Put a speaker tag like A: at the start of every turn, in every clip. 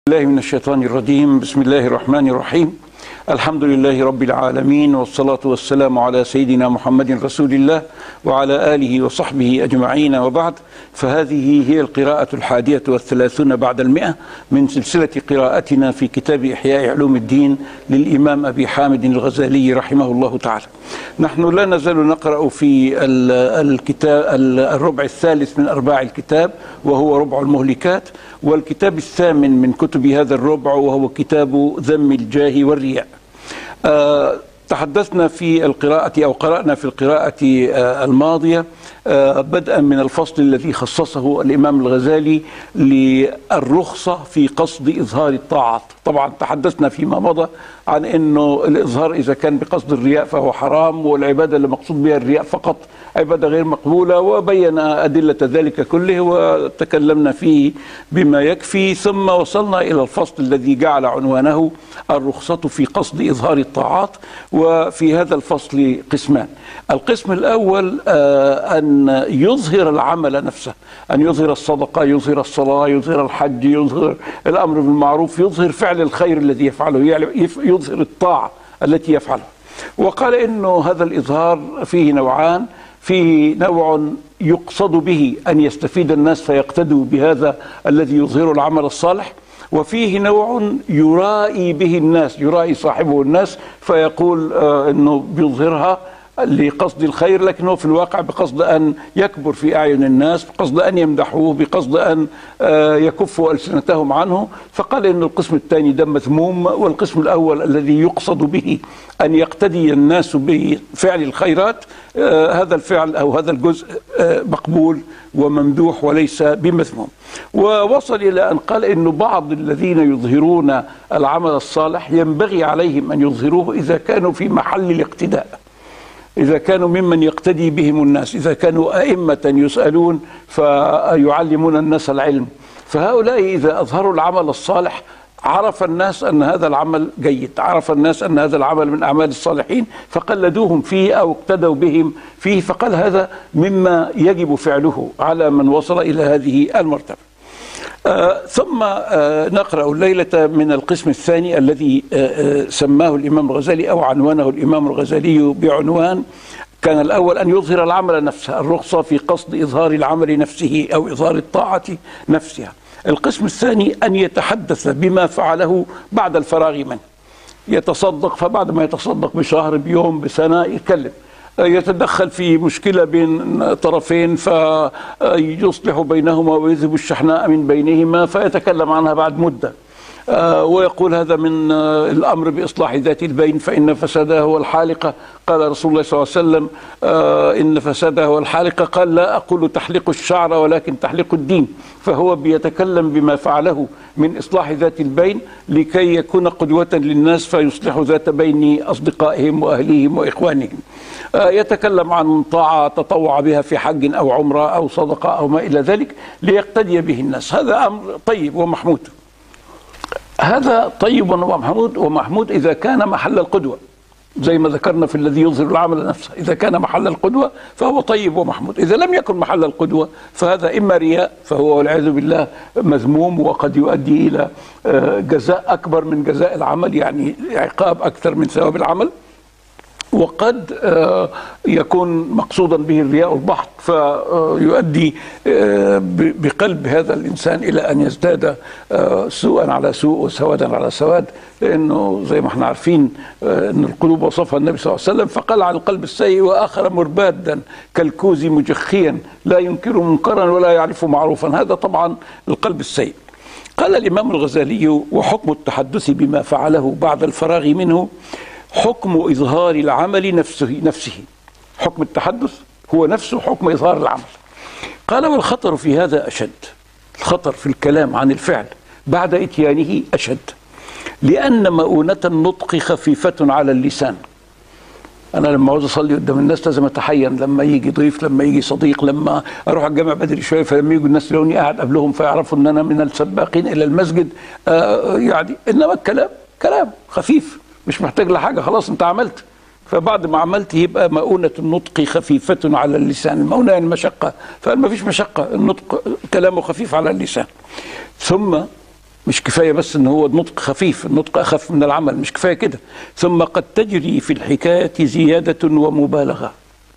A: الله من الشيطان الرجيم. بسم الله الرحمن الرحيم. الحمد لله رب العالمين، والصلاة والسلام على سيدنا محمد رسول الله وعلى آله وصحبه أجمعين، وبعد. فهذه هي القراءة 31 بعد 100 من سلسلة قراءتنا في كتاب إحياء علوم الدين للإمام أبي حامد الغزالي رحمه الله تعالى. نحن لا نزال نقرأ في الكتاب الربع الثالث من أرباع الكتاب، وهو ربع المهلكات، والكتاب الثامن من كتب هذا الربع وهو كتاب ذم الجاه والرياء. تحدثنا في القراءة أو قرأنا في القراءة الماضية بدءا من الفصل الذي خصصه الإمام الغزالي للرخصة في قصد إظهار الطاعات. طبعا تحدثنا فيما مضى عن أنه الإظهار إذا كان بقصد الرياء فهو حرام، والعبادة اللي مقصود بها الرياء فقط عبادة غير مقبولة، وبين أدلة ذلك كله وتكلمنا فيه بما يكفي. ثم وصلنا إلى الفصل الذي جعل عنوانه الرخصة في قصد إظهار الطاعات، وفي هذا الفصل قسمان. القسم الأول أن يظهر العمل نفسه، أن يظهر الصدقة، يظهر الصلاة، يظهر الحج، يظهر الأمر بالمعروف، يظهر فعل الخير الذي يفعله، يظهر الطاعة التي يفعلها. وقال إنه هذا الإظهار فيه نوعان: فيه نوع يقصد به أن يستفيد الناس فيقتدوا بهذا الذي يظهر العمل الصالح، وفيه نوع يرائي به الناس، يرائي صاحبه الناس فيقول أنه بيظهرها لقصد الخير، لكنه في الواقع بقصد أن يكبر في أعين الناس، بقصد أن يمدحوه، بقصد أن يكفوا ألسنتهم عنه. فقال إن القسم الثاني ده مذموم، والقسم الأول الذي يقصد به أن يقتدي الناس بفعل الخيرات، هذا الفعل أو هذا الجزء مقبول وممدوح وليس بمذموم. ووصل إلى أن قال إنه بعض الذين يظهرون العمل الصالح ينبغي عليهم أن يظهروه إذا كانوا في محل الاقتداء، إذا كانوا ممن يقتدي بهم الناس، إذا كانوا أئمة يسألون فيعلمون الناس العلم. فهؤلاء إذا أظهروا العمل الصالح عرف الناس أن هذا العمل جيد، عرف الناس أن هذا العمل من أعمال الصالحين فقلدوهم فيه أو اقتدوا بهم فيه. فقال هذا مما يجب فعله على من وصل إلى هذه المرتبة. ثم نقرأ الليلة من القسم الثاني الذي سماه الإمام الغزالي أو عنوانه الإمام الغزالي بعنوان: كان الأول أن يظهر العمل نفسه، الرخصة في قصد إظهار العمل نفسه أو إظهار الطاعة نفسها. القسم الثاني أن يتحدث بما فعله بعد الفراغ منه، يتصدق، فبعد ما يتصدق بشهر، بيوم، بسنة، يتكلم، يتدخل في مشكلة بين طرفين فيصلح بينهما ويذهب الشحناء من بينهما فيتكلم عنها بعد مدة، ويقول هذا من الأمر بإصلاح ذات البين فإن فسادها هو الحالقة. قال رسول الله صلى الله عليه وسلم إن فسادها هو الحالقة، قال لا أقول تحلق الشعر ولكن تحلق الدين. فهو بيتكلم بما فعله من إصلاح ذات البين لكي يكون قدوة للناس فيصلح ذات بين أصدقائهم وأهليهم وإخوانهم. يتكلم عن طاعة تطوع بها في حج أو عمرة أو صدقة أو ما إلى ذلك ليقتدي به الناس. هذا أمر طيب ومحمود، هذا طيب ومحمود إذا كان محل القدوة، زي ما ذكرنا في الذي يظهر العمل نفسه. إذا كان محل القدوة فهو طيب ومحمود. إذا لم يكن محل القدوة فهذا إما رياء، فهو والعياذ بالله مذموم، وقد يؤدي إلى جزاء أكبر من جزاء العمل، يعني عقاب أكثر من ثواب العمل، وقد يكون مقصودا به الرياء البحت فيؤدي بقلب هذا الإنسان إلى أن يزداد سوءا على سوء وسوادا على سواد، لأنه زي ما احنا عارفين أن القلوب وصفها النبي صلى الله عليه وسلم فقال عن القلب السيء: وآخر مربادا كالكوز مجخيا لا ينكر منكرا ولا يعرف معروفا. هذا طبعا القلب السيء. قال الإمام الغزالي: وحكم التحدث بما فعله بعد الفراغ منه حكم إظهار العمل نفسه. حكم التحدث هو نفسه حكم إظهار العمل. قال: والخطر في هذا أشد، الخطر في الكلام عن الفعل بعد إتيانه أشد، لأن مؤونة النطق خفيفة على اللسان. أنا لما عاوز أصلي قدام الناس لازم أتحين، لما يجي ضيف، لما يجي صديق، لما أروح الجامع بدري شوية فلما يجوا الناس يلاقوني قاعد قبلهم فيعرفوا أن أنا من السباقين إلى المسجد، يعني إنما الكلام كلام خفيف مش محتاج لحاجة، خلاص أنت عملت. فبعد ما عملت يبقى مؤونة النطق خفيفة على اللسان. المؤونة يعني مشقة، فما فيش مشقة، النطق كلامه خفيف على اللسان. ثم مش كفاية بس ان هو النطق خفيف، النطق اخف من العمل، مش كفاية كده. ثم قد تجري في الحكاية زيادة ومبالغة.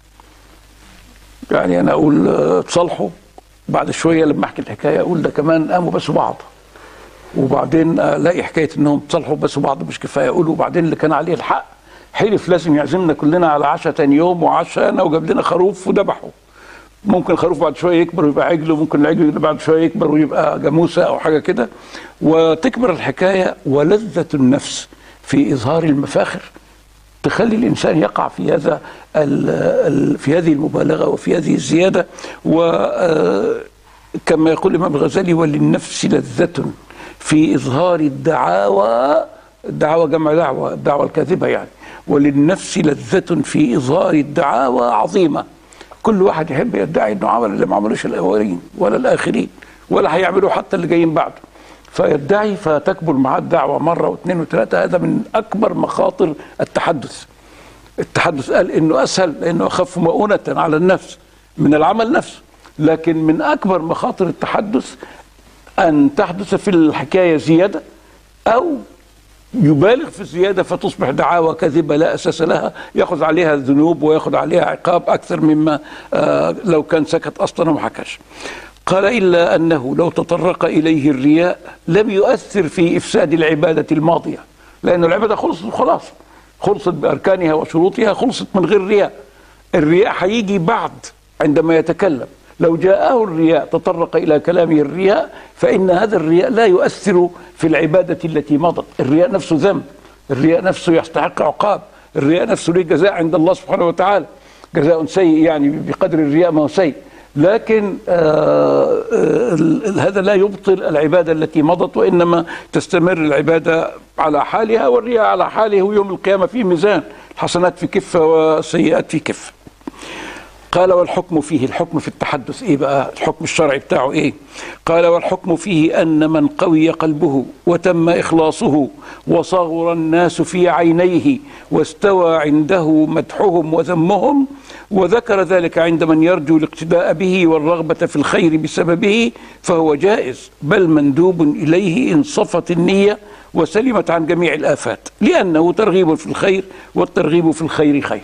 A: يعني انا اقول تصالحوا، بعد شوية لما احكي الحكاية اقول ده كمان قاموا بسوا بعض، وبعدين الاقي حكاية انهم تصالحوا بسوا بعض مش كفاية اقول، وبعدين اللي كان عليه الحق حلف لازم يعزمنا كلنا على عشاء تاني يوم وعشانا وجاب لنا خروف وذبحه. ممكن الخروف بعد شويه يكبر ويبقى عجل، وممكن العجل بعد شويه يكبر ويبقى جاموسه او حاجه كده، وتكبر الحكايه. ولذه النفس في اظهار المفاخر تخلي الانسان يقع في هذا في هذه المبالغه وفي هذه الزياده. وكما يقول الامام الغزالي: وللنفس لذة في اظهار الدعاوى. الدعاوى جمع دعوه، الدعوه الكاذبه يعني. وللنفس لذة في اظهار الدعاوى عظيمه. كل واحد يحب يدعي انه عمل اللي ما عملوش الاولين ولا الاخرين ولا هيعملوا حتى اللي جايين بعده، فيدعي فتكبر معاه الدعوه مره واثنين وثلاثه. هذا من اكبر مخاطر التحدث. التحدث قال انه اسهل لانه اخف مؤونه على النفس من العمل نفسه، لكن من اكبر مخاطر التحدث ان تحدث في الحكايه زياده او يبالغ في الزيادة فتصبح دعاوى كاذبة لا أساس لها، يأخذ عليها ذنوب ويأخذ عليها عقاب أكثر مما لو كان سكت أصلا وما حكاش. قال: إلا أنه لو تطرق إليه الرياء لم يؤثر في إفساد العبادة الماضية، لأن العبادة خلصت خلاص، خلصت بأركانها وشروطها، خلصت من غير رياء. الرياء هيجي بعد عندما يتكلم. لو جاءه الرياء تطرق إلى كلامه الرياء فإن هذا الرياء لا يؤثر في العبادة التي مضت. الرياء نفسه ذنب، الرياء نفسه يستحق عقاب، الرياء نفسه له جزاء عند الله سبحانه وتعالى، جزاء سيء يعني بقدر الرياء ما هو سيء. لكن هذا لا يبطل العبادة التي مضت، وإنما تستمر العبادة على حالها والرياء على حاله. ويوم القيامة في ميزان، الحسنات في كفة والسيئات في كفة. قال: والحكم فيه، الحكم في التحدث ايه بقى؟ الحكم الشرعي بتاعه ايه؟ قال: والحكم فيه ان من قوي قلبه وتم اخلاصه وصغر الناس في عينيه واستوى عنده مدحهم وذمهم وذكر ذلك عند من يرجو الاقتداء به والرغبة في الخير بسببه فهو جائز، بل مندوب اليه ان صفت النية وسلمت عن جميع الآفات، لأنه ترغيب في الخير والترغيب في الخير خير.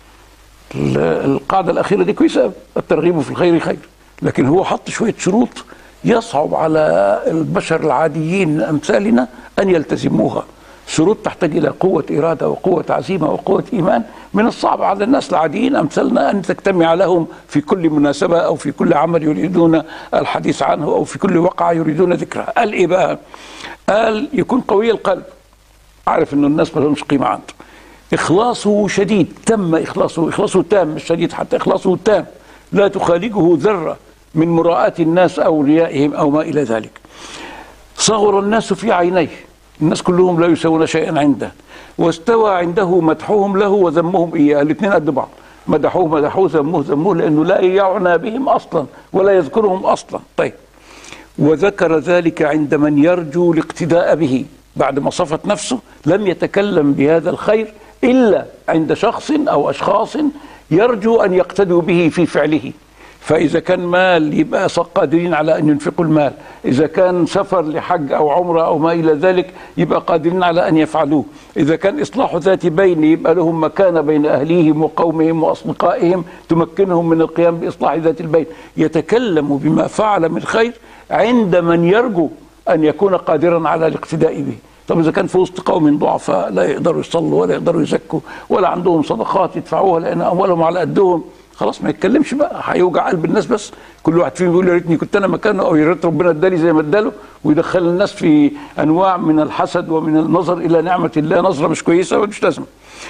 A: القاعدة الأخيرة دي كويسة، الترغيب في الخير خير، لكن هو حط شوية شروط يصعب على البشر العاديين أمثالنا أن يلتزموها. شروط تحتاج إلى قوة إرادة وقوة عزيمة وقوة إيمان، من الصعب على الناس العاديين أمثالنا أن تجتمع لهم في كل مناسبة أو في كل عمل يريدون الحديث عنه أو في كل وقعة يريدون ذكرها. قال إيه بقى؟ قال: يكون قوي القلب، عارف إنه الناس ما لهمش قيمة عنده، إخلاصه شديد، تم إخلاصه، إخلاصه تام مش شديد، حتى إخلاصه تام لا تخالجه ذرة من مراءة الناس أو ريائهم أو ما إلى ذلك. صغر الناس في عينيه، الناس كلهم لا يسوون شيئا عنده، واستوى عنده مدحهم له وذمهم إياه، الاثنين قد بعض، مدحوه ذموه لأنه لا يعنى بهم أصلا ولا يذكرهم أصلا. طيب، وذكر ذلك عند من يرجو الاقتداء به، بعد ما صفت نفسه لم يتكلم بهذا الخير إلا عند شخص أو أشخاص يرجو أن يقتدوا به في فعله. فإذا كان مال يبقى قادرين على أن ينفقوا المال، إذا كان سفر لحج أو عمرة أو ما إلى ذلك يبقى قادرين على أن يفعلوه، إذا كان إصلاح ذات بين يبقى لهم مكانة بين أهليهم وقومهم وأصدقائهم تمكنهم من القيام بإصلاح ذات البين. يتكلم بما فعل من خير عند من يرجو أن يكون قادرا على الاقتداء به. طب إذا كان في وسط قوم ضعفاء لا يقدروا يصلوا ولا يقدروا يزكوا ولا عندهم صدقات يدفعوها لأن أموالهم على قدهم، خلاص ما يتكلمش بقى، هيوجع قلب الناس. بس كل واحد فيهم يقول: يا ريتني كنت أنا مكانه، أو يا ريت ربنا ادالي زي ما اداله، ويدخل الناس في أنواع من الحسد ومن النظر إلى نعمة الله نظرة مش كويسة ومش لازمة.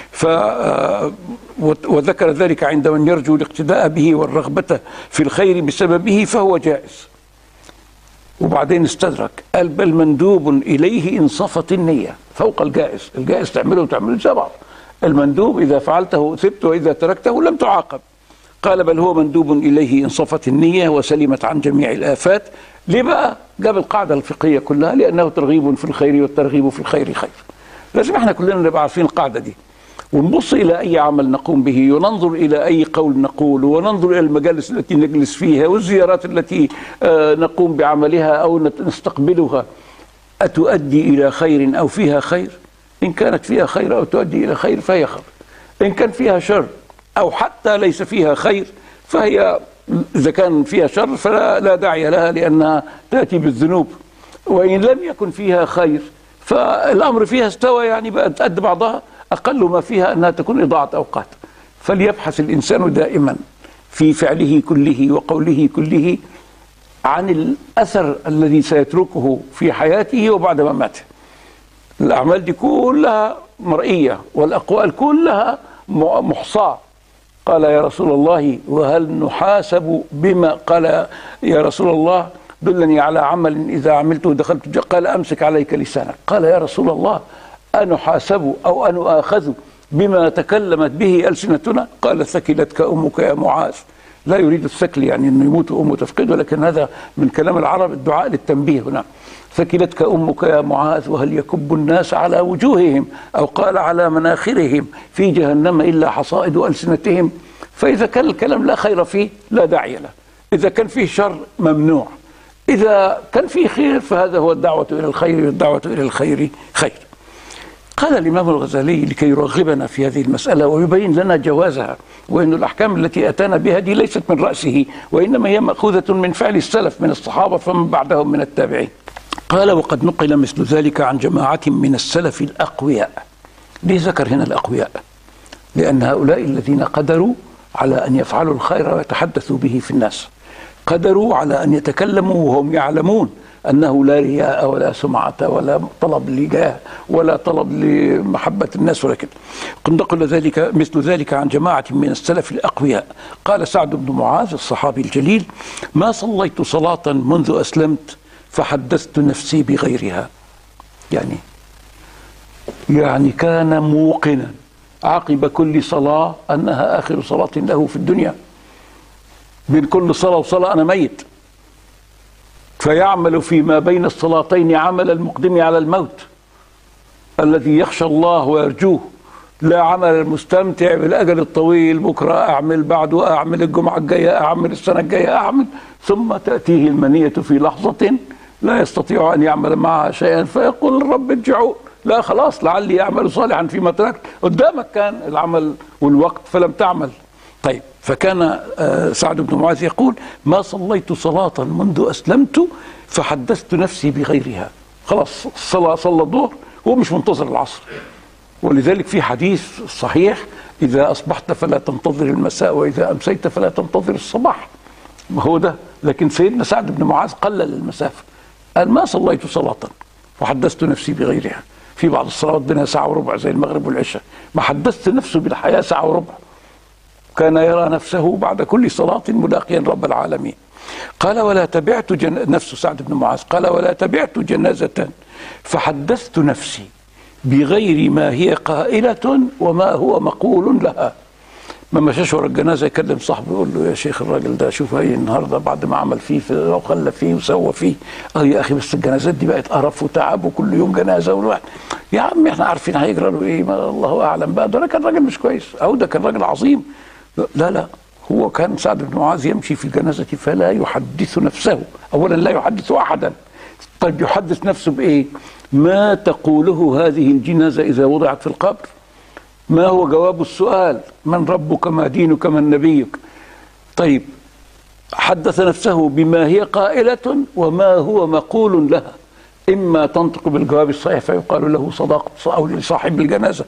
A: وذكر ذلك عند من يرجو الاقتداء به والرغبة في الخير بسببه فهو جائز. وبعدين استدرك، قال: بل مندوب إليه إن صفت النية، فوق الجائز. الجائز تعمله وتعمله زي بعض، المندوب إذا فعلته ثبت وإذا تركته لم تعاقب. قال: بل هو مندوب إليه إن صفت النية وسلمت عن جميع الآفات. ليه بقى؟ جاب القاعدة الفقهية كلها، لأنه ترغيب في الخير والترغيب في الخير خير. لازم احنا كلنا نبقى عارفين القاعدة دي، ونبص إلى أي عمل نقوم به، وننظر إلى أي قول نقول، وننظر إلى المجالس التي نجلس فيها والزيارات التي نقوم بعملها أو نستقبلها. أتؤدي إلى خير أو فيها خير؟ إن كانت فيها خير أو تؤدي إلى خير فهي خير، إن كان فيها شر أو حتى ليس فيها خير فهي، إذا كان فيها شر فلا داعي لها لأنها تأتي بالذنوب، وإن لم يكن فيها خير فالأمر فيها استوى، يعني بقت قد بعضها، أقل ما فيها أنها تكون إضاعة أوقات. فليبحث الإنسان دائما في فعله كله وقوله كله عن الأثر الذي سيتركه في حياته وبعد مماته. الأعمال دي كلها مرئية والأقوال كلها محصاة. قال يا رسول الله وهل نحاسب بما، قال يا رسول الله دلني على عمل إذا عملته دخلت، قال أمسك عليك لسانك. قال يا رسول الله أنحاسب أو أنؤاخذ بما تكلمت به ألسنتنا؟ قال ثكلتك أمك يا معاذ. لا يريد الثكل يعني أنه يموت أمه تفقده، لكن هذا من كلام العرب الدعاء للتنبيه هنا. ثكلتك أمك يا معاذ وهل يكب الناس على وجوههم أو قال على مناخرهم في جهنم إلا حصائد ألسنتهم. فإذا كان الكلام لا خير فيه لا داعي له، إذا كان فيه شر ممنوع، إذا كان فيه خير فهذا هو الدعوة إلى الخير، والدعوة إلى الخير خير. قال الإمام الغزالي لكي يرغبنا في هذه المسألة ويبين لنا جوازها، وأن الأحكام التي أتانا بها دي ليست من رأسه، وإنما هي مأخوذة من فعل السلف من الصحابة فمن بعدهم من التابعين. قال وقد نقل مثل ذلك عن جماعة من السلف الأقوياء. ليه ذكر هنا الأقوياء؟ لأن هؤلاء الذين قدروا على أن يفعلوا الخير ويتحدثوا به في الناس، قدروا على أن يتكلموا وهم يعلمون أنه لا رياء ولا سمعة ولا طلب لجاه ولا طلب لمحبة الناس ولا كده. قد نقل ذلك مثل ذلك عن جماعة من السلف الأقوياء. قال سعد بن معاذ الصحابي الجليل ما صليت صلاة منذ أسلمت فحدثت نفسي بغيرها. يعني كان موقنا عقب كل صلاة أنها آخر صلاة له في الدنيا، بين كل صلاة وصلاة أنا ميت، فيعمل فيما بين الصلاتين عمل المقدم على الموت الذي يخشى الله ويرجوه، لا عمل المستمتع بالأجل الطويل، بكرة أعمل، بعده أعمل، الجمعة الجاية أعمل، السنة الجاية أعمل، ثم تأتيه المنية في لحظة لا يستطيع أن يعمل معها شيئا فيقول الرب ارجعوا، لا خلاص لعلي أعمل صالحا فيما تركت، قدامك كان العمل والوقت فلم تعمل. طيب، فكان سعد بن معاذ يقول ما صليت صلاة منذ أسلمت فحدثت نفسي بغيرها. خلاص صلى الظهر هو مش منتظر العصر، ولذلك في حديث صحيح إذا أصبحت فلا تنتظر المساء وإذا أمسيت فلا تنتظر الصباح، ما هو ده. لكن سيدنا سعد بن معاذ قلل المسافة، قال ما صليت صلاة وحدثت نفسي بغيرها. في بعض الصلوات بينها ساعة وربع زي المغرب والعشاء، ما حدثت نفسه بالحياة ساعة وربع، كان يرى نفسه بعد كل صلاة ملاقيا رب العالمين. قال ولا تبعت نفس سعد بن معاذ قال ولا تبعت جنازة فحدثت نفسي بغير ما هي قائلة وما هو مقول لها. ما مشاش ورا الجنازة يكلم صاحبه يقول له يا شيخ الراجل ده شوف هي النهارده بعد ما عمل فيه وخلى فيه وسوى فيه، يا اخي بس الجنازات دي بقت قرف وتعب وكل يوم جنازه والواحد يا عم احنا عارفين هيجرى له ايه، ما الله اعلم بقى، ده كان راجل مش كويس او ده كان راجل عظيم. لا هو كان سعد بن معاذ يمشي في الجنازة فلا يحدث نفسه، أولا لا يحدث أحدا. طيب يحدث نفسه بإيه؟ ما تقوله هذه الجنازة إذا وضعت في القبر؟ ما هو جواب السؤال؟ من ربك ما دينك من نبيك؟ طيب حدث نفسه بما هي قائلة وما هو مقول لها، إما تنطق بالجواب الصحيح فيقال له صدقت، أو لصاحب الجنازة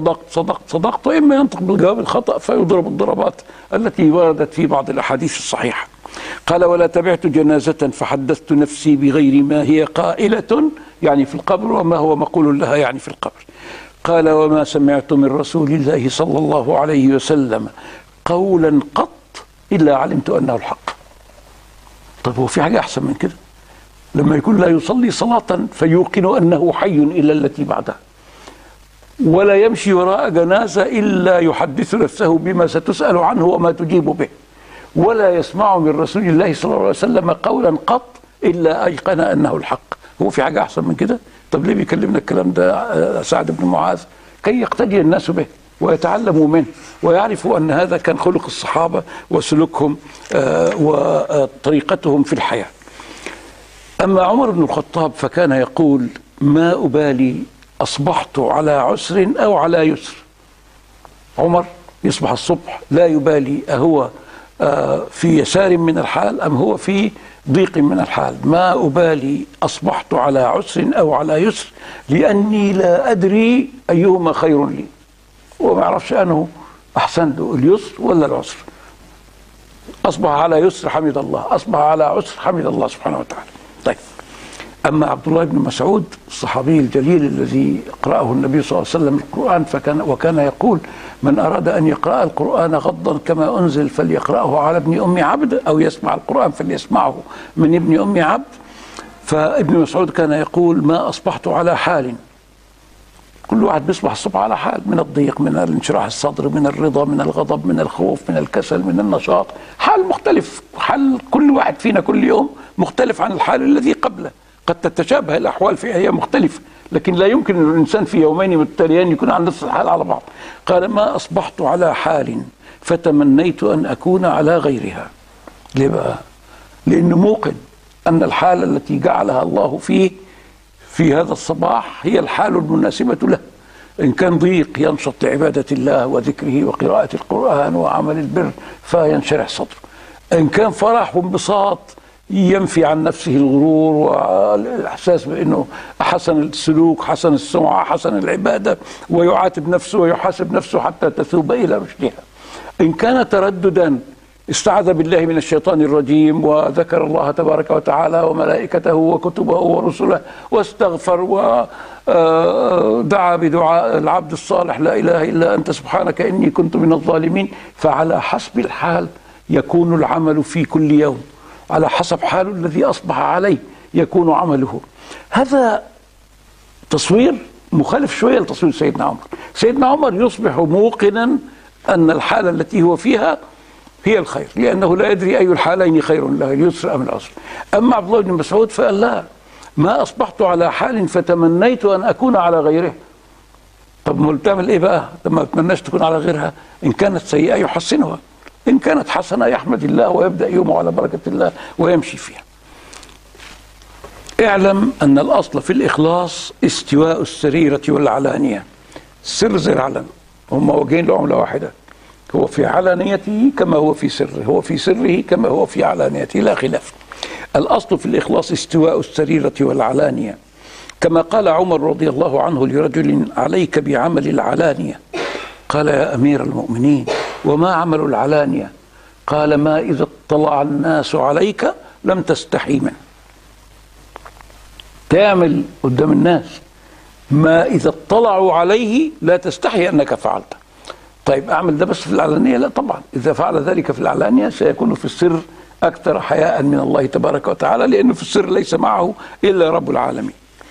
A: صدقت، وإما ينطق بالجواب الخطأ فيضرب الضربات التي وردت في بعض الأحاديث الصحيحة. قال ولا تبعت جنازة فحدثت نفسي بغير ما هي قائلة يعني في القبر وما هو مقول لها يعني في القبر. قال وما سمعت من رسول الله صلى الله عليه وسلم قولا قط إلا علمت أنه الحق. طيب هو في حاجة أحسن من كده؟ لما يكون لا يصلي صلاة فيوقن أنه حي إلى التي بعدها، ولا يمشي وراء جنازة إلا يحدث نفسه بما ستسأل عنه وما تجيب به، ولا يسمع من رسول الله صلى الله عليه وسلم قولا قط إلا أيقن أنه الحق. هو في حاجة أحسن من كده؟ طب ليه بيكلمنا الكلام ده سعد بن معاذ؟ كي يقتدي الناس به ويتعلموا منه ويعرفوا أن هذا كان خلق الصحابة وسلوكهم وطريقتهم في الحياة. أما عمر بن الخطاب فكان يقول ما أبالي أصبحت على عسر أو على يسر. عمر يصبح الصبح لا يبالي أهو في يسار من الحال أم هو في ضيق من الحال. ما أبالي أصبحت على عسر أو على يسر لأني لا أدري أيهما خير لي. وما يعرفش أنه أحسن له اليسر ولا العسر. أصبح على يسر حمد الله، أصبح على عسر حمد الله سبحانه وتعالى. طيب، أما عبد الله بن مسعود الصحابي الجليل الذي قرأه النبي صلى الله عليه وسلم القرآن وكان يقول: من أراد أن يقرأ القرآن غضا كما أنزل فليقرأه على ابن أم عبد، أو يسمع القرآن فليسمعه من ابن أم عبد. فابن مسعود كان يقول: ما أصبحت على حال. كل واحد بيصبح الصبح على حال، من الضيق، من انشراح الصدر، من الرضا، من الغضب، من الخوف، من الكسل، من النشاط. حال مختلف، حال كل واحد فينا كل يوم مختلف عن الحال الذي قبله. قد تتشابه الأحوال فيها، هي مختلفة، لكن لا يمكن أن الإنسان في يومين متتاليين يكون على نفس الحال على بعض. قال: ما أصبحت على حال فتمنيت أن أكون على غيرها. ليه بقى؟ لأنه موقن أن الحالة التي جعلها الله فيه في هذا الصباح هي الحال المناسبة له. إن كان ضيق ينشط لعبادة الله وذكره وقراءة القرآن وعمل البر فينشرح صدره. إن كان فرح وانبساط ينفي عن نفسه الغرور والإحساس بأنه حسن السلوك، حسن السمعة، حسن العبادة، ويعاتب نفسه ويحاسب نفسه حتى تثوب إلى رشدها. إن كان ترددا استعاذ بالله من الشيطان الرجيم وذكر الله تبارك وتعالى وملائكته وكتبه ورسله واستغفر ودعا بدعاء العبد الصالح: لا إله إلا أنت سبحانك إني كنت من الظالمين. فعلى حسب الحال يكون العمل في كل يوم، على حسب حاله الذي أصبح عليه يكون عمله. هذا تصوير مخالف شوية لتصوير سيدنا عمر. سيدنا عمر يصبح موقنا أن الحالة التي هو فيها هي الخير، لأنه لا يدري أي الحالين خير له، اليسر أم العسر. أما عبد الله بن مسعود فقال: لا، ما أصبحت على حال فتمنيت أن أكون على غيره. طب ما تعمل إيه بقى؟ لما تتمناش تكون على غيرها؟ إن كانت سيئة يحسنها، إن كانت حسنة يحمد الله ويبدأ يومه على بركة الله ويمشي فيها. اعلم أن الأصل في الإخلاص استواء السريرة والعلانية. السر زي العلن، هم وجهين لعملة واحدة. هو في علانيته كما هو في سره، هو في سره كما هو في علانيته، لا خلاف. الأصل في الإخلاص استواء السريرة والعلانية، كما قال عمر رضي الله عنه لرجل: عليك بعمل العلانية. قال: يا أمير المؤمنين، وما عمل العلانية؟ قال: ما إذا اطلع الناس عليك لم تستحي منه. تعمل قدام الناس ما إذا اطلعوا عليه لا تستحي أنك فعلته. طيب، أعمل ده بس في العلانية؟ لا طبعا، إذا فعل ذلك في العلانية سيكون في السر أكثر حياء من الله تبارك وتعالى، لأنه في السر ليس معه إلا رب العالمين.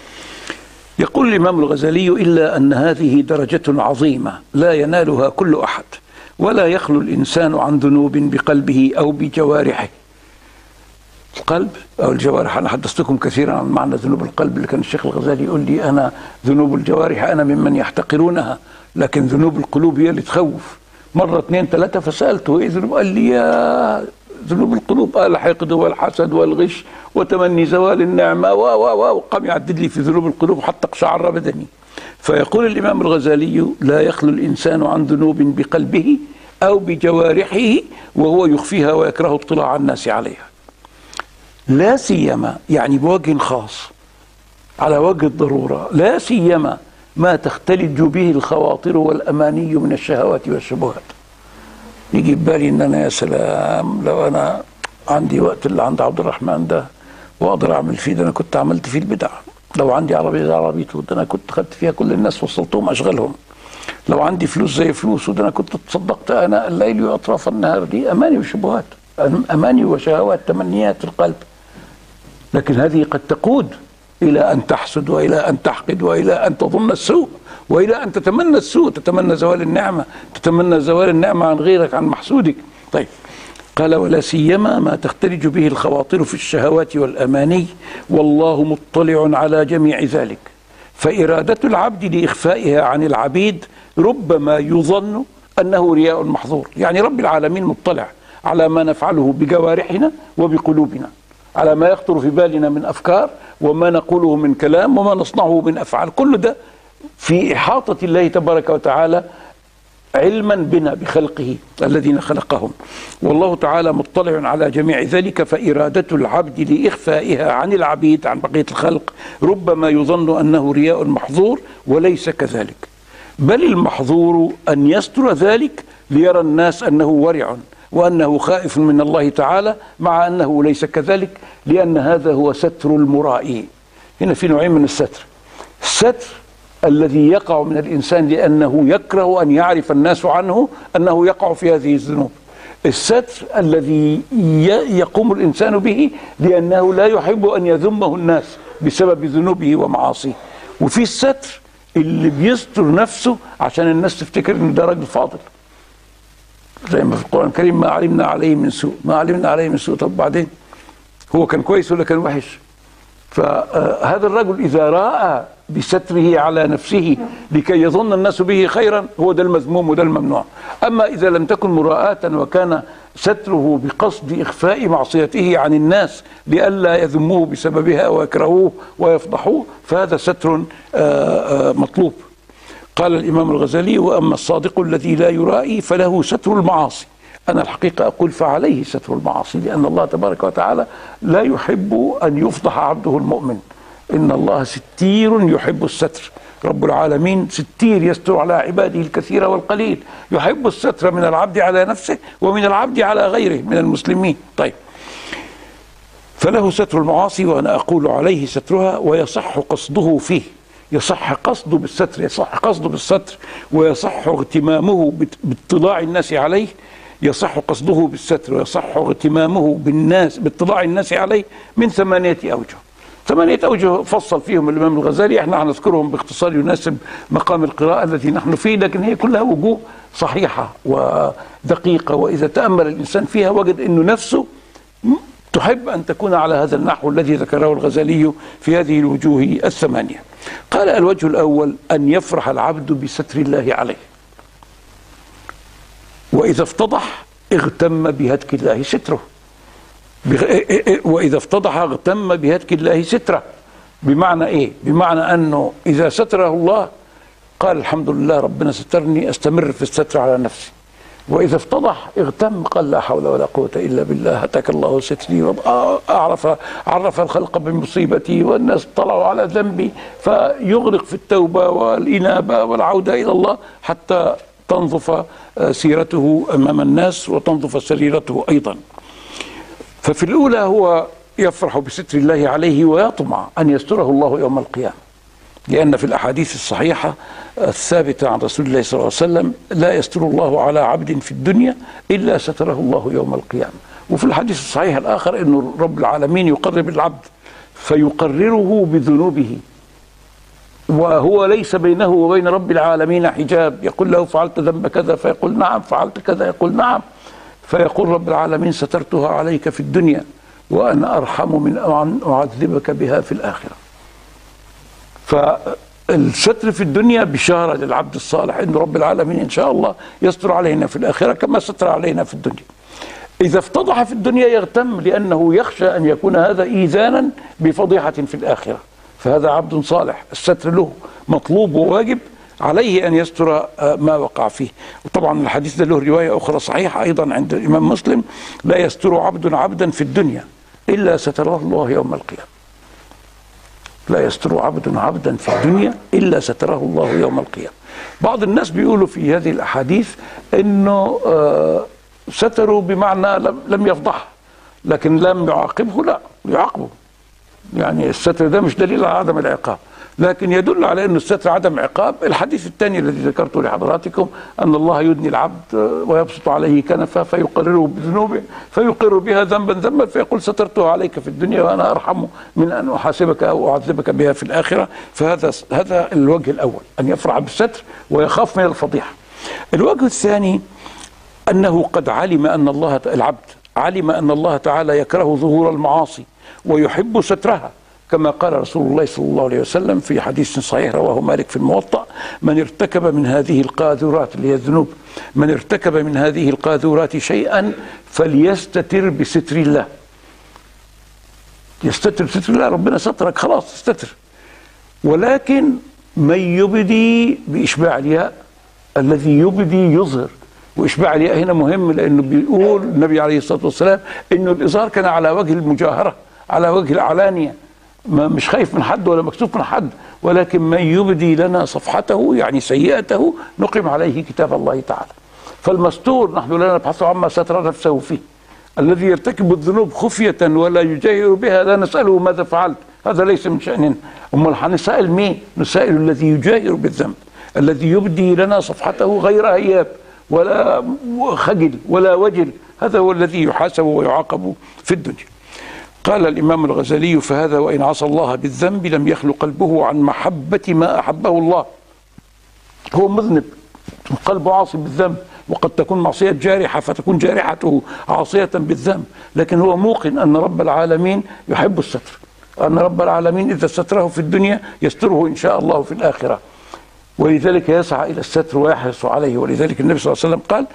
A: يقول الإمام الغزالي: إلا أن هذه درجة عظيمة لا ينالها كل أحد، ولا يخلو الإنسان عن ذنوب بقلبه أو بجوارحه. القلب أو الجوارح، أنا حدثتكم كثيرا عن معنى ذنوب القلب، اللي كان الشيخ الغزالي يقول لي: أنا ذنوب الجوارح أنا ممن يحتقرونها، لكن ذنوب القلوب هي اللي تخوف. مرة 2 3 فسألته: إيه ذنوب؟ قال لي: يا ذنوب القلوب، الحقد والحسد والغش وتمني زوال النعمة وقام يعدد لي في ذنوب القلوب حتى اقشعر بدني. فيقول الإمام الغزالي: لا يخلو الإنسان عن ذنوب بقلبه أو بجوارحه وهو يخفيها ويكره اطلاع الناس عليها، لا سيما، يعني بوجه خاص على وجه الضرورة، لا سيما ما تختلج به الخواطر والأماني من الشهوات والشبهات. يجي ببالي ان انا يا سلام لو انا عندي وقت اللي عند عبد الرحمن ده واقدر اعمل فيه ده، انا كنت عملت فيه البدع. لو عندي عربيه زي عربيته ده انا كنت خدت فيها كل الناس وصلتهم اشغلهم. لو عندي فلوس زي فلوسه ده انا كنت تصدقت اناء الليل واطراف النهار. دي اماني وشبهات، اماني وشهوات، تمنيات القلب. لكن هذه قد تقود الى ان تحسد والى ان تحقد والى ان تظن السوء وإلى أن تتمنى السوء، تتمنى زوال النعمة، تتمنى زوال النعمة عن غيرك، عن محسودك. طيب، قال: ولا سيما ما تختلج به الخواطر في الشهوات والأماني، والله مطلع على جميع ذلك. فإرادة العبد لإخفائها عن العبيد ربما يظن أنه رياء محظور. يعني رب العالمين مطلع على ما نفعله بجوارحنا وبقلوبنا، على ما يخطر في بالنا من أفكار وما نقوله من كلام وما نصنعه من أفعال، كل ده في إحاطة الله تبارك وتعالى علما بنا بخلقه الذين خلقهم، والله تعالى مطلع على جميع ذلك. فإرادة العبد لإخفائها عن العبيد عن بقية الخلق ربما يظن أنه رياء محظور، وليس كذلك، بل المحظور أن يستر ذلك ليرى الناس أنه ورع وأنه خائف من الله تعالى، مع أنه ليس كذلك، لأن هذا هو ستر المرائي. هنا في نوعين من الستر: الستر الذي يقع من الإنسان لأنه يكره أن يعرف الناس عنه أنه يقع في هذه الذنوب، الستر الذي يقوم الإنسان به لأنه لا يحب أن يذمه الناس بسبب ذنوبه ومعاصيه، وفي الستر اللي بيستر نفسه عشان الناس تفتكر إن ده راجل فاضل، زي ما في القرآن الكريم: ما علمنا عليه من سوء، ما علمنا عليه من سوء. طب بعدين هو كان كويس ولا كان وحش؟ فهذا الرجل إذا رأى بستره على نفسه لكي يظن الناس به خيرا، هو ده المذموم وده الممنوع. أما إذا لم تكن مراءة وكان ستره بقصد إخفاء معصيته عن الناس لئلا يذموه بسببها ويكرهوه ويفضحوه، فهذا ستر مطلوب. قال الإمام الغزالي: وأما الصادق الذي لا يرائي فله ستر المعاصي. أنا الحقيقة أقول فعليه ستر المعاصي، لأن الله تبارك وتعالى لا يحب أن يفضح عبده المؤمن. إن الله ستير يحب الستر، رب العالمين ستير يستر على عباده الكثير والقليل، يحب الستر من العبد على نفسه ومن العبد على غيره من المسلمين. طيب، فله ستر المعاصي، وأنا أقول عليه سترها، ويصح قصده فيه، يصح قصده بالستر، يصح قصده بالستر، ويصح اغتمامه باطلاع الناس عليه. يصح قصده بالستر ويصح اغتمامه بالناس باطلاع الناس عليه من 8 أوجه. 8 أوجه فصل فيهم الإمام الغزالي، احنا هنذكرهم باختصار يناسب مقام القراءة الذي نحن فيه، لكن هي كلها وجوه صحيحة ودقيقة، وإذا تأمل الإنسان فيها وجد أنه نفسه تحب أن تكون على هذا النحو الذي ذكره الغزالي في هذه الوجوه 8. قال: الوجه الأول أن يفرح العبد بستر الله عليه، وإذا افتضح اغتم بهتك الله ستره، وإذا افتضح اغتم بهتك الله ستره. بمعنى إيه؟ بمعنى أنه إذا ستره الله قال: الحمد لله ربنا سترني، أستمر في الستر على نفسي. وإذا افتضح اغتم، قال: لا حول ولا قوة إلا بالله، هتك الله ستري، عرف الخلق بمصيبتي والناس طلعوا على ذنبي، فيغرق في التوبة والإنابة والعودة إلى الله حتى تنظف سيرته أمام الناس وتنظف سريرته أيضا. ففي الأولى هو يفرح بستر الله عليه ويطمع أن يستره الله يوم القيامة، لأن في الأحاديث الصحيحة الثابتة عن رسول الله صلى الله عليه وسلم: لا يستر الله على عبد في الدنيا إلا ستره الله يوم القيامة. وفي الحديث الصحيح الآخر أن رب العالمين يقرب العبد فيقرره بذنوبه، وهو ليس بينه وبين رب العالمين حجاب، يقول له: فعلت ذنب كذا، فيقول: نعم. فعلت كذا، يقول: نعم. فيقول رب العالمين: سترتها عليك في الدنيا وأنا أرحم من أن أعذبك بها في الآخرة. فالستر في الدنيا بشارة للعبد الصالح أن رب العالمين إن شاء الله يستر علينا في الآخرة كما ستر علينا في الدنيا. إذا افتضح في الدنيا يغتم، لأنه يخشى أن يكون هذا إيذانا بفضيحة في الآخرة، فهذا عبد صالح، الستر له مطلوب وواجب، عليه أن يستر ما وقع فيه. وطبعا الحديث ده له رواية أخرى صحيحة أيضا عند الإمام مسلم: لا يستر عبد عبدا في الدنيا إلا ستره الله يوم القيامة. لا يستر عبد عبدا في الدنيا إلا ستره الله يوم القيامة. بعض الناس بيقولوا في هذه الأحاديث إنه ستروا بمعنى لم يفضح، لكن لم يعاقبه، لا يعاقبه. يعني الستر ده مش دليل على عدم العقاب، لكن يدل على أن الستر عدم عقاب. الحديث الثاني الذي ذكرته لحضراتكم: أن الله يدني العبد ويبسط عليه كنفه فيقرره بذنوبه فيقر بها ذنبا فيقول: سترته عليك في الدنيا وأنا أرحم من أن أحاسبك أو أعذبك بها في الآخرة. فهذا الوجه الأول، أن يفرح بالستر ويخاف من الفضيحة. الوجه الثاني أنه قد علم أن الله، العبد علم أن الله تعالى يكره ظهور المعاصي ويحب سترها، كما قال رسول الله صلى الله عليه وسلم في حديث صحيح رواه مالك في الموطأ: من ارتكب من هذه القاذورات، اللي هي الذنوب، من ارتكب من هذه القاذورات شيئا فليستتر بستر الله. يستتر ستر الله، ربنا سترك خلاص استتر. ولكن من يبدي بإشباع الياء، الذي يبدي يظهر، وإشباع الياء هنا مهم، لأنه بيقول النبي عليه الصلاة والسلام إنه الإظهار كان على وجه المجاهرة، على وجه العلانية، مش خايف من حد ولا مكسوف من حد. ولكن من يبدي لنا صفحته يعني سيئته نقم عليه كتاب الله تعالى. فالمستور نحن لا نبحث عما ستر نفسه فيه. الذي يرتكب الذنوب خفية ولا يجاهر بها لا نسأله ماذا فعلت، هذا ليس من شأننا. أمال هنسأل مين؟ نسأل الذي يجاهر بالذنب، الذي يبدي لنا صفحته غير هياب ولا خجل ولا وجل، هذا هو الذي يحاسب ويعاقب في الدنيا. قال الإمام الغزالي: فهذا وإن عصى الله بالذنب لم يخل قلبه عن محبة ما أحبه الله. هو مذنب، قلبه عاصي بالذنب، وقد تكون معصية جارحة فتكون جارحته عاصية بالذنب، لكن هو موقن أن رب العالمين يحب الستر، أن رب العالمين إذا ستره في الدنيا يستره إن شاء الله في الآخرة، ولذلك يسعى إلى الستر ويحرص عليه. ولذلك النبي صلى الله عليه وسلم قال: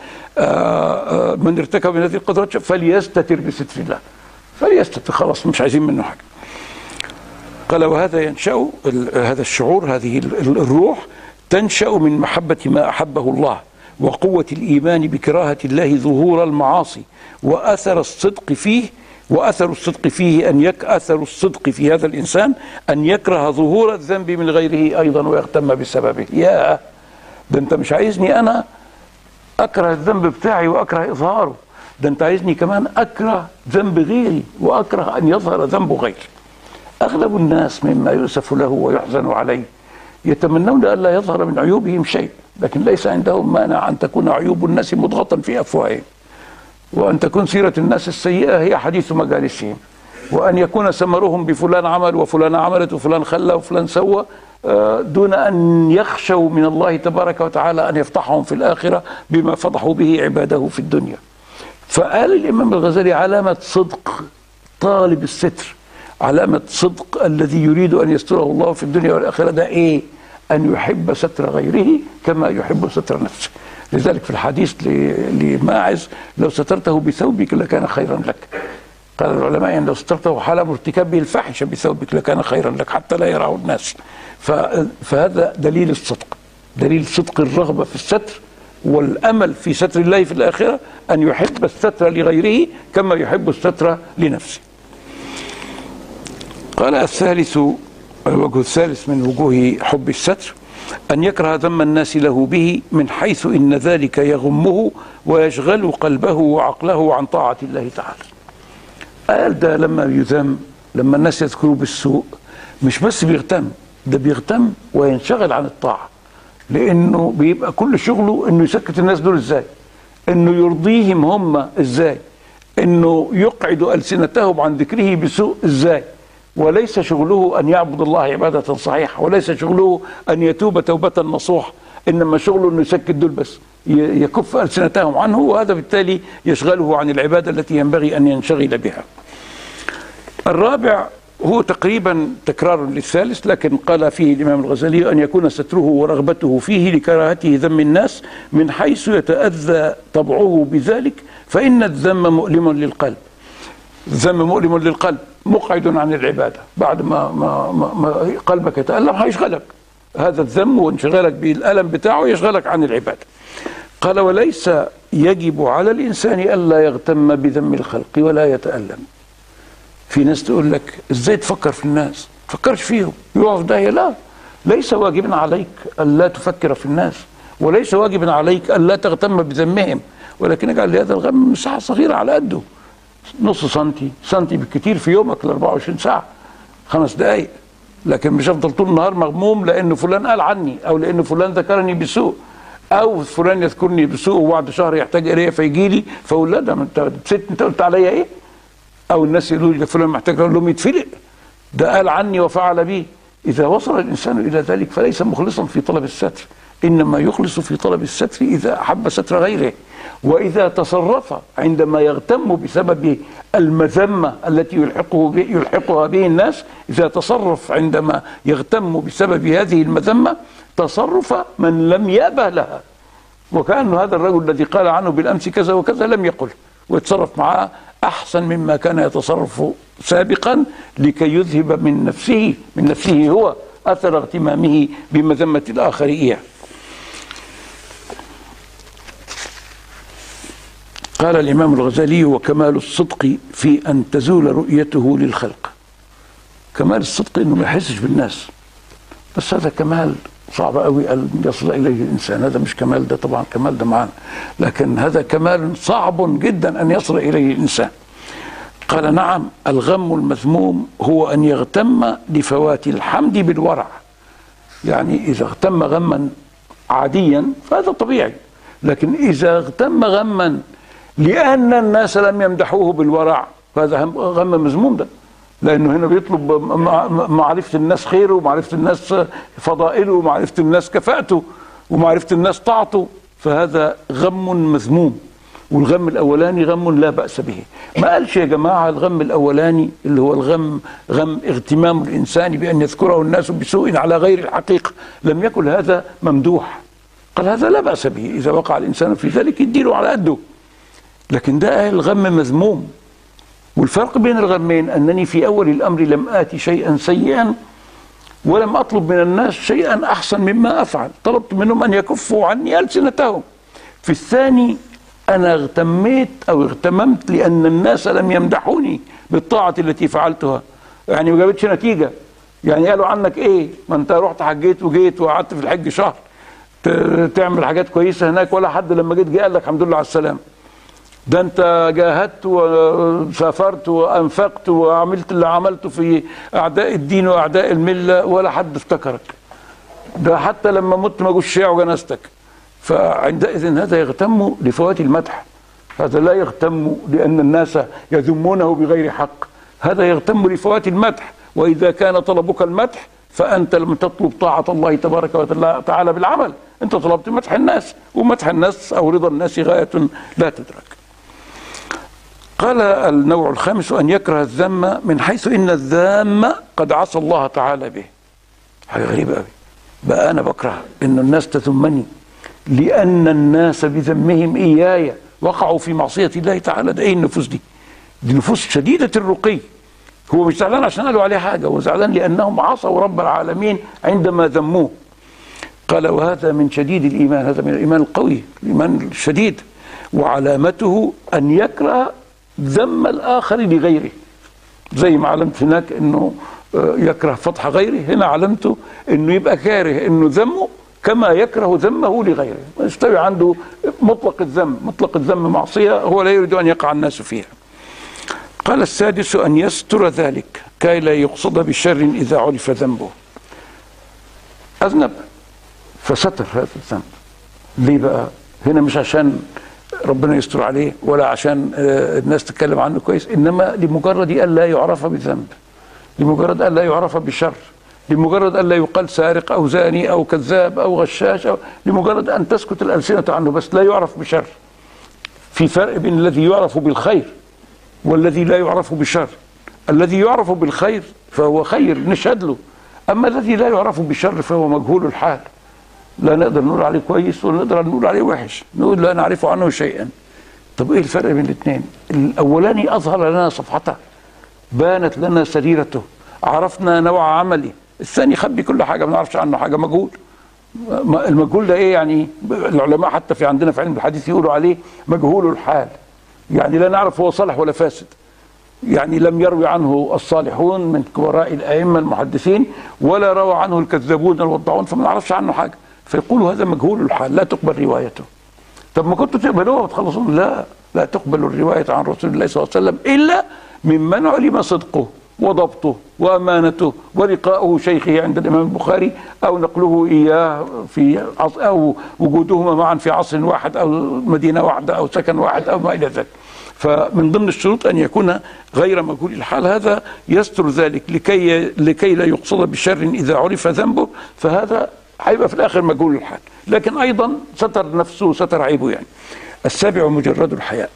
A: من ارتكب من هذه القدرات فليستتر بستر الله، فليستتر خلاص، مش عايزين منه حاجة. قال: وهذا ينشأ، هذا الشعور، هذه الروح تنشأ من محبة ما أحبه الله، وقوة الإيمان بكراهة الله ظهور المعاصي، وأثر الصدق فيه، وأثر الصدق فيه أثر الصدق في هذا الإنسان أن يكره ظهور الذنب من غيره أيضا ويغتم بسببه. يا ده أنت مش عايزني أنا أكره الذنب بتاعي وأكره إظهاره، ده أنت عايزني كمان أكره ذنب غيري وأكره أن يظهر ذنب غيري. أغلب الناس مما يؤسف له ويحزن عليه يتمنون ألا يظهر من عيوبهم شيء، لكن ليس عندهم مانع أن تكون عيوب الناس مضغة في أفواههم، وأن تكون سيرة الناس السيئة هي حديث مجالسهم، وأن يكون ثمرهم بفلان عمل وفلان عملت وفلان خلى وفلان سوى، دون أن يخشوا من الله تبارك وتعالى أن يفضحهم في الآخرة بما فضحوا به عباده في الدنيا. فقال الإمام الغزالي: علامة صدق طالب الستر، علامة صدق الذي يريد أن يستره الله في الدنيا والآخرة، ده إيه؟ أن يحب ستر غيره كما يحب ستر نفسه. لذلك في الحديث لماعز: لو سترته بثوبك لكان خيرا لك. قال العلماء: أن لو سترته حال ارتكابه الفاحشة بثوبك لكان خيرا لك حتى لا يراه الناس. فهذا دليل الصدق، دليل صدق الرغبة في الستر والأمل في ستر الله في الآخرة، أن يحب الستر لغيره كما يحب الستر لنفسه. قال: الثالث، الوجه الثالث من وجوه حب الستر أن يكره ذم الناس له به، من حيث إن ذلك يغمه ويشغل قلبه وعقله عن طاعة الله تعالى. قال: ده لما يذم، لما الناس يذكروا بالسوء، مش بس بيغتم، ده بيغتم وينشغل عن الطاعة، لأنه بيبقى كل شغله إنه يسكت الناس دول إزاي، إنه يرضيهم هم إزاي، إنه يقعد ألسنتهم عن ذكره بسوء إزاي، وليس شغله أن يعبد الله عبادة صحيحة، وليس شغله أن يتوب توبة نصوح، إنما شغله أنه يسكت دول بس، يكف ألسنتهم عنه، وهذا بالتالي يشغله عن العبادة التي ينبغي أن ينشغل بها. الرابع هو تقريبا تكرار للثالث، لكن قال فيه الإمام الغزالي: أن يكون ستره ورغبته فيه لكراهته ذم الناس، من حيث يتأذى طبعه بذلك، فإن الذم مؤلم للقلب. الذم مؤلم للقلب، مقعد عن العبادة، بعد ما قلبك يتألم هيشغلك هذا الذم، وانشغالك بالألم بتاعه يشغلك عن العبادة. قال: وليس يجب على الإنسان ألا يغتم بذم الخلق ولا يتألم. في ناس تقول لك: ازاي تفكر في الناس؟ تفكرش فيهم، يقف ده. لا، ليس واجبا عليك ألا تفكر في الناس، وليس واجبا عليك ألا تغتم بذمهم، ولكن اجعل لهذا الغم مساحة صغيرة على قده، نص سنتي بالكتير في يومك ال 24 ساعة، 5 دقايق، لكن مش هفضل طول النهار مغموم لأن فلان قال عني، أو لأن فلان ذكرني بسوء، أو فلان يذكرني بسوء وبعد شهر يحتاج إليه فيجي لي فأقول: لا، ده أنت قلت عليا إيه؟ أو الناس يقولوا لي فلان محتاج، أقول لهم: يتفلق، ده قال عني وفعل بي. إذا وصل الإنسان إلى ذلك فليس مخلصا في طلب الستر، إنما يخلص في طلب الستر إذا أحب ستر غيره، وإذا تصرف عندما يغتم بسبب المذمة التي يلحقها به الناس، إذا تصرف عندما يغتم بسبب هذه المذمة تصرف من لم يأبه لها، وكأن هذا الرجل الذي قال عنه بالأمس كذا وكذا لم يقل، ويتصرف معاه أحسن مما كان يتصرف سابقا لكي يذهب من نفسه هو أثر اغتمامه بمذمة الآخر إياه. قال الإمام الغزالي: وكمال الصدق في أن تزول رؤيته للخلق. كمال الصدق إنه ما يحسش بالناس، بس هذا كمال صعب قوي أن يصل إليه الإنسان. هذا مش كمال، ده طبعا كمال ده معانا، لكن هذا كمال صعب جدا أن يصل إليه الإنسان. قال: نعم، الغم المذموم هو أن يغتم لفوات الحمد بالورع. يعني إذا اغتم غما عاديا فهذا طبيعي، لكن إذا اغتم غما لأن الناس لم يمدحوه بالورع فهذا غم مذموم ده، لأنه هنا بيطلب معرفة الناس خيره ومعرفة الناس فضائله ومعرفة الناس كفاءته ومعرفة الناس طاعته، فهذا غم مذموم. والغم الأولاني غم لا بأس به. ما قالش يا جماعة الغم الأولاني اللي هو غم اغتمام الإنسان بأن يذكره الناس بسوء على غير الحقيقة، لم يكن هذا ممدوح. قال هذا لا بأس به، إذا وقع الإنسان في ذلك يديله على قده، لكن ده الغم مذموم. والفرق بين الغمين أنني في أول الأمر لم آتي شيئا سيئا ولم أطلب من الناس شيئا أحسن مما أفعل، طلبت منهم أن يكفوا عني ألسنتهم. في الثاني أنا اغتميت أو اغتممت لأن الناس لم يمدحوني بالطاعة التي فعلتها، يعني ما جابتش نتيجة. يعني قالوا عنك إيه؟ ما أنت رحت حجيت وجيت وقعدت في الحج شهر تعمل حاجات كويسة هناك، ولا حد لما جيت قال لك الحمد لله على السلامة. ده أنت جاهدت وسافرت وأنفقت وعملت اللي عملته في أعداء الدين وأعداء الملة ولا حد افتكرك. ده حتى لما مت ما جوش شيعوا جنازتك. فعندئذ هذا يغتم لفوات المدح، هذا لا يغتم لأن الناس يذمونه بغير حق، هذا يغتم لفوات المدح. وإذا كان طلبك المدح فأنت لم تطلب طاعة الله تبارك وتعالى بالعمل، أنت طلبت مدح الناس، ومدح الناس أو رضا الناس غاية لا تدرك. قال النوع الخامس: أن يكره الذم من حيث إن الذام قد عصى الله تعالى به. حاجة غريبة قوي، بقى أنا بكره إن الناس تذمني لأن الناس بذمهم إياي وقعوا في معصية الله تعالى. ده إيه النفوس دي؟ دي نفوس شديدة الرقي. هو مش زعلان عشان قالوا عليه حاجة، هو زعلان لأنهم عصوا رب العالمين عندما ذموه. قال: وهذا من شديد الإيمان، هذا من الإيمان القوي، الإيمان الشديد. وعلامته أن يكره ذم الآخر لغيره، زي ما علمت هناك أنه يكره فتح غيره، هنا علمته أنه يبقى كاره أنه ذمه كما يكره ذمه لغيره. يستوي عنده مطلق الذم، مطلق الذم معصية هو لا يريد أن يقع الناس فيها. قال السادس: أن يستر ذلك كي لا يقصد بشر إذا عرف ذنبه. أذنب فستر هذا الذنب. ليه بقى؟ هنا مش عشان ربنا يستر عليه ولا عشان الناس تتكلم عنه كويس، إنما لمجرد أن لا يعرف بذنب، لمجرد أن لا يعرف بشر، لمجرد أن لا يقال سارق أو زاني أو كذاب أو غشاش، أو لمجرد أن تسكت الألسنة عنه بس لا يعرف بشر. في فرق بين الذي يعرف بالخير والذي لا يعرف بشر. الذي يعرف بالخير فهو خير نشهد له، أما الذي لا يعرف بشر فهو مجهول الحال، لا نقدر نقول عليه كويس ولا نقدر نقول عليه وحش، نقول لا نعرف عنه شيئا. طب ايه الفرق بين الاثنين؟ الاولاني اظهر لنا صفحته، بانت لنا سريرته، عرفنا نوع عمله. الثاني خبي كل حاجه، ما نعرفش عنه حاجه، مجهول. المجهول ده ايه يعني؟ العلماء حتى في عندنا في علم الحديث يقولوا عليه مجهول الحال، يعني لا نعرف هو صالح ولا فاسد. يعني لم يروي عنه الصالحون من كبراء الائمه المحدثين ولا روى عنه الكذابون الوضاعون، فما نعرفش عنه حاجه، فيقولوا هذا مجهول الحال لا تقبل روايته. طب ما كنتوا تقبلوها وتخلصون؟ لا تقبل الروايه عن رسول الله صلى الله عليه وسلم الا ممن علم صدقه وضبطه وامانته ولقاؤه شيخه عند الامام البخاري، او نقله اياه في او وجودهما معا في عصر واحد او مدينه واحده او سكن واحد او ما الى ذلك. فمن ضمن الشروط ان يكون غير مجهول الحال. هذا يستر ذلك لكي لا يقصد بشر اذا عرف ذنبه، فهذا هيبقى في الاخر مجهول الحال، لكن ايضا ستر نفسه وستر عيبه. يعني السابع: مجرد الحياء.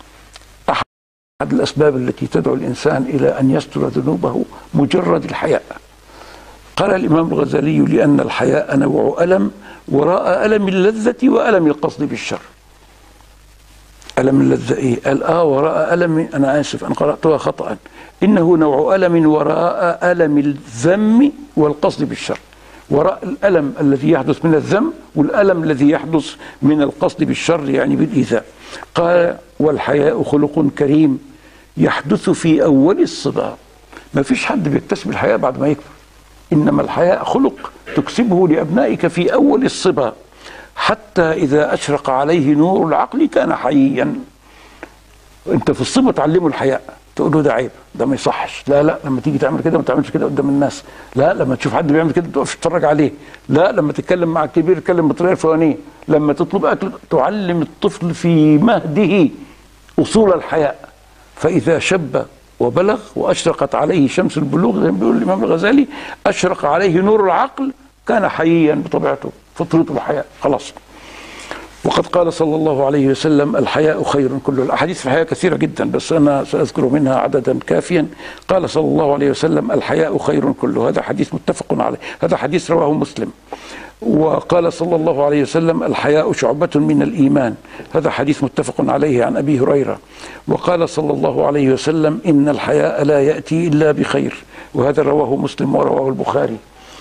A: احد الاسباب التي تدعو الانسان الى ان يستر ذنوبه مجرد الحياء. قال الامام الغزالي: لان الحياء نوع الم وراء الم اللذه والم القصد بالشر. ألم اللذة إيه؟ قال وراء ألم، أنا آسف أنا قرأتها خطأ، إنه نوع ألم وراء ألم الذم والقصد بالشر. وراء الألم الذي يحدث من الذم والألم الذي يحدث من القصد بالشر يعني بالإيذاء. قال والحياء خلق كريم يحدث في أول الصبا. ما فيش حد بيكتسب الحياء بعد ما يكبر، إنما الحياء خلق تكسبه لأبنائك في أول الصبا، حتى إذا أشرق عليه نور العقل كان حييا. أنت في الصبا تعلمه الحياء، تقول له ده عيب، ده ما يصحش، لا لما تيجي تعمل كده ما تعملش كده قدام الناس، لا لما تشوف حد بيعمل كده تقف تتفرج عليه، لا لما تتكلم مع الكبير تتكلم بطريقه الفلانيه، لما تطلب اكل تعلم الطفل في مهده اصول الحياء. فاذا شب وبلغ واشرقت عليه شمس البلوغ زي ما بيقول الامام الغزالي، اشرق عليه نور العقل كان حييا بطبيعته، فطرته الحياء خلاص. وقد قال صلى الله عليه وسلم الحياء خير كله. الأحاديث في الحياء كثيرة جدا بس أنا سأذكر منها عددا كافيا. قال صلى الله عليه وسلم الحياء خير كله، هذا حديث متفق عليه، هذا حديث رواه مسلم. وقال صلى الله عليه وسلم الحياء شعبة من الإيمان، هذا حديث متفق عليه عن أبي هريرة. وقال صلى الله عليه وسلم إن الحياء لا يأتي إلا بخير، وهذا رواه مسلم ورواه البخاري.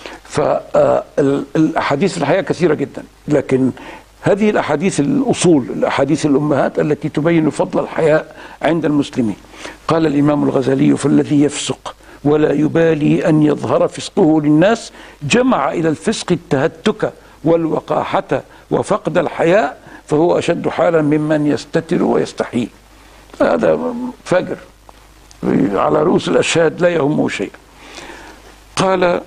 A: فالأحاديث الحياء كثيرة جدا، لكن هذه الأحاديث الأصول، الأحاديث الأمهات التي تبين فضل الحياء عند المسلمين. قال الإمام الغزالي فالذي يفسق ولا يبالي أن يظهر فسقه للناس جمع إلى الفسق التهتك والوقاحة وفقد الحياء، فهو أشد حالا ممن يستتر ويستحيي. هذا فاجر على رؤوس الأشهاد لا يهمه شيء. قال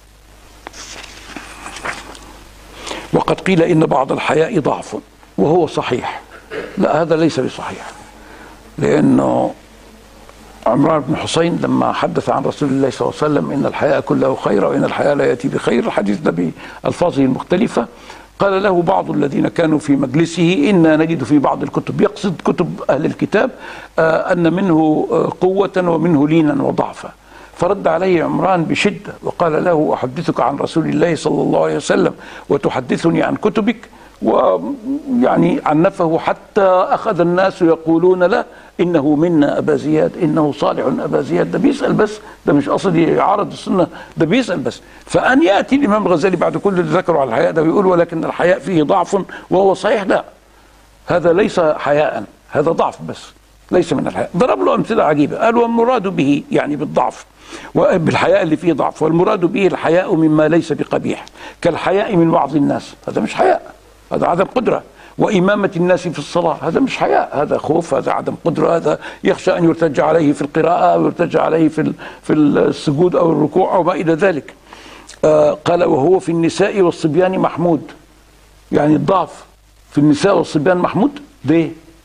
A: وقد قيل إن بعض الحياء ضعف وهو صحيح. لا هذا ليس بصحيح، لأنه عمران بن حسين لما حدث عن رسول الله صلى الله عليه وسلم إن الحياء كله خير وإن الحياء لا يأتي بخير، الحديث ده بألفاظه المختلفة، قال له بعض الذين كانوا في مجلسه إنا نجد في بعض الكتب، يقصد كتب أهل الكتاب، أن منه قوة ومنه لينا وضعفا. فرد عليه عمران بشدة وقال له أحدثك عن رسول الله صلى الله عليه وسلم وتحدثني عن كتبك؟ ويعني عنفه حتى أخذ الناس يقولون له إنه منا أبا زياد، إنه صالح أبا زياد. ده بيسأل بس، ده مش قصد يعارض السنة، ده بيسأل بس. فأن يأتي الإمام الغزالي بعد كل اللي ذكره على الحياء ده ويقول ولكن الحياء فيه ضعف وهو صحيح، لا هذا ليس حياء، هذا ضعف بس ليس من الحياء. ضرب له أمثلة عجيبة، قال والمراد به يعني بالضعف وبالحياء اللي فيه ضعف، والمراد به الحياء مما ليس بقبيح كالحياء من وعظ الناس، هذا مش حياء، هذا عدم قدرة. وإمامة الناس في الصلاة، هذا مش حياء، هذا خوف، هذا عدم قدرة، هذا يخشى أن يرتج عليه في القراءة أو يرتج عليه في السجود أو الركوع أو ما إلى ذلك. قال وهو في النساء والصبيان محمود، يعني الضعف في النساء والصبيان محمود ده،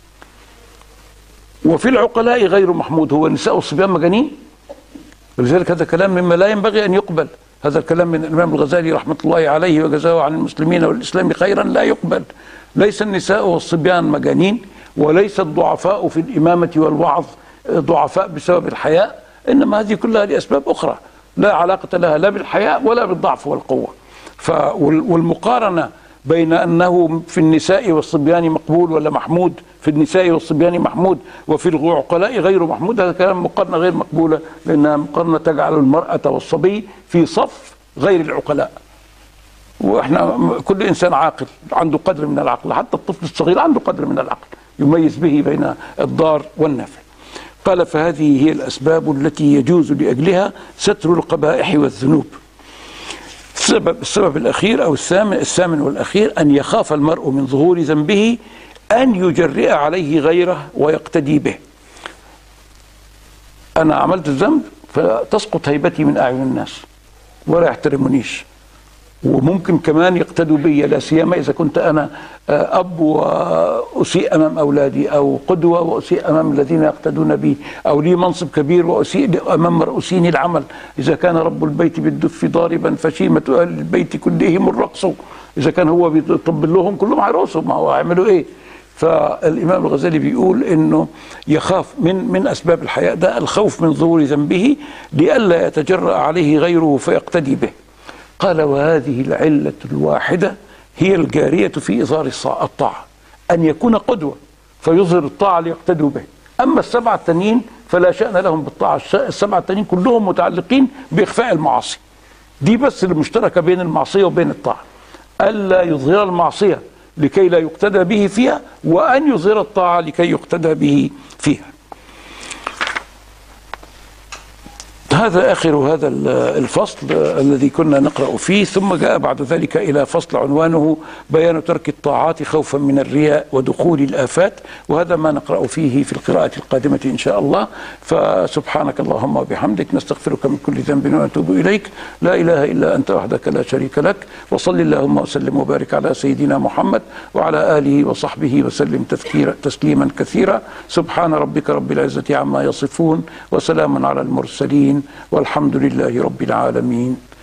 A: وفي العقلاء غير محمود، هو النساء والصبيان مجانين، ولذلك هذا كلام مما لا ينبغي أن يقبل. هذا الكلام من الإمام الغزالي رحمة الله عليه وجزاه عن المسلمين والإسلام خيرا لا يقبل. ليس النساء والصبيان مجانين، وليس الضعفاء في الإمامة والوعظ ضعفاء بسبب الحياء، إنما هذه كلها لأسباب أخرى لا علاقة لها لا بالحياء ولا بالضعف والقوة. والمقارنة بين أنه في النساء والصبيان مقبول ولا محمود، في النساء والصبيان محمود وفي العقلاء غير محمود، هذا كلام مقارنة غير مقبولة، لأنها مقارنة تجعل المرأة والصبي في صف غير العقلاء. وإحنا كل إنسان عاقل عنده قدر من العقل، حتى الطفل الصغير عنده قدر من العقل يميز به بين الضار والنافع. قال فهذه هي الأسباب التي يجوز لأجلها ستر القبائح والذنوب. السبب الأخير أو الثامن والأخير أن يخاف المرء من ظهور ذنبه أن يجرئ عليه غيره ويقتدي به. أنا عملت الذنب فتسقط هيبتي من أعين الناس ولا يحترمونيش، وممكن كمان يقتدوا بي، لا سيما إذا كنت أنا أب وأسيء أمام أولادي، أو قدوة وأسيء أمام الذين يقتدون بي، أو لي منصب كبير وأسيء أمام مرؤوسين العمل. إذا كان رب البيت بالدف ضاربا فشيمة أهل البيت كلهم الرقص، إذا كان هو بيطبل لهم كلهم هيرقصوا، ما هو هيعملوا إيه؟ فالإمام الغزالي بيقول إنه يخاف من أسباب الحياء ده الخوف من ظهور ذنبه لئلا يتجرأ عليه غيره فيقتدي به. قال وهذه العلة الواحدة هي الجارية في إظهار الطاعة، أن يكون قدوة فيظهر الطاعة ليقتدوا به. أما السبعة التانيين فلا شأن لهم بالطاعة، السبعة التانيين كلهم متعلقين بإخفاء المعاصي. دي بس المشتركة بين المعصية وبين الطاعة، ألا يظهر المعصية لكي لا يقتدى به فيها، وأن يظهر الطاعة لكي يقتدى به فيها. هذا آخر هذا الفصل الذي كنا نقرأ فيه. ثم جاء بعد ذلك إلى فصل عنوانه بيان ترك الطاعات خوفا من الرياء ودخول الآفات، وهذا ما نقرأ فيه في القراءة القادمة إن شاء الله. فسبحانك اللهم وبحمدك، نستغفرك من كل ذنب ونتوب إليك، لا إله إلا أنت وحدك لا شريك لك، وصل اللهم وسلم وبارك على سيدنا محمد وعلى آله وصحبه وسلم تسليما كثيرا. سبحان ربك رب العزة عما يصفون، وسلام على المرسلين، والحمد لله رب العالمين.